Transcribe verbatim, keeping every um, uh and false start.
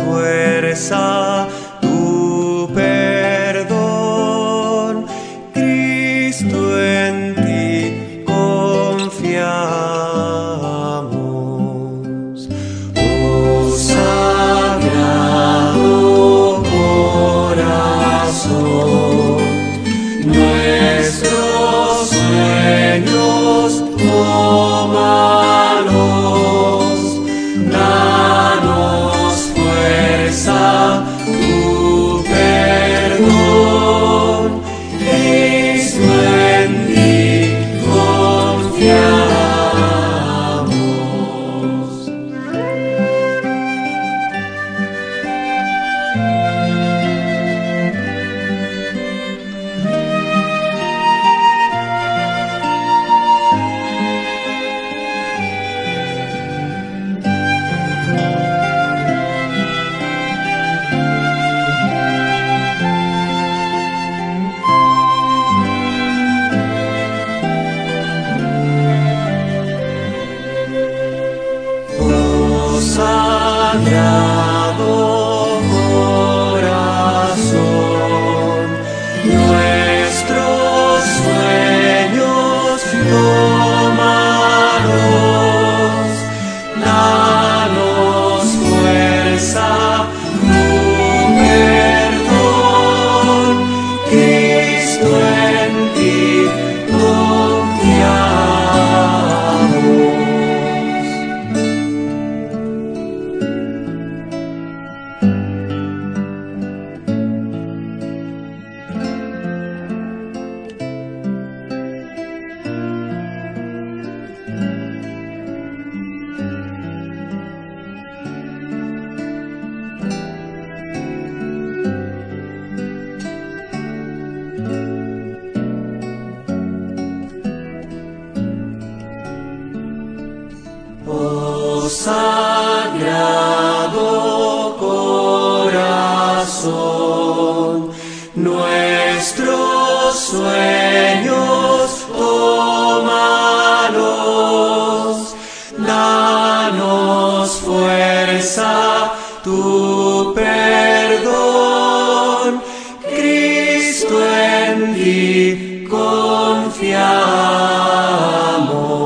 fuerza, tu perdón. Cristo, en ti confiamos. Oh Sagrado Corazón, nuestros sueños tómalos, danos fuerza, tu perdón. Cristo, en ti confiamos. Oh Sagrado Corazón, nuestros sueños tómalos, danos fuerza, tu perdón. Cristo, en ti confiamos. Oh Sagrado Corazón, nuestros sueños tómalos, danos fuerza, tu perdón. Cristo, en ti confiamos.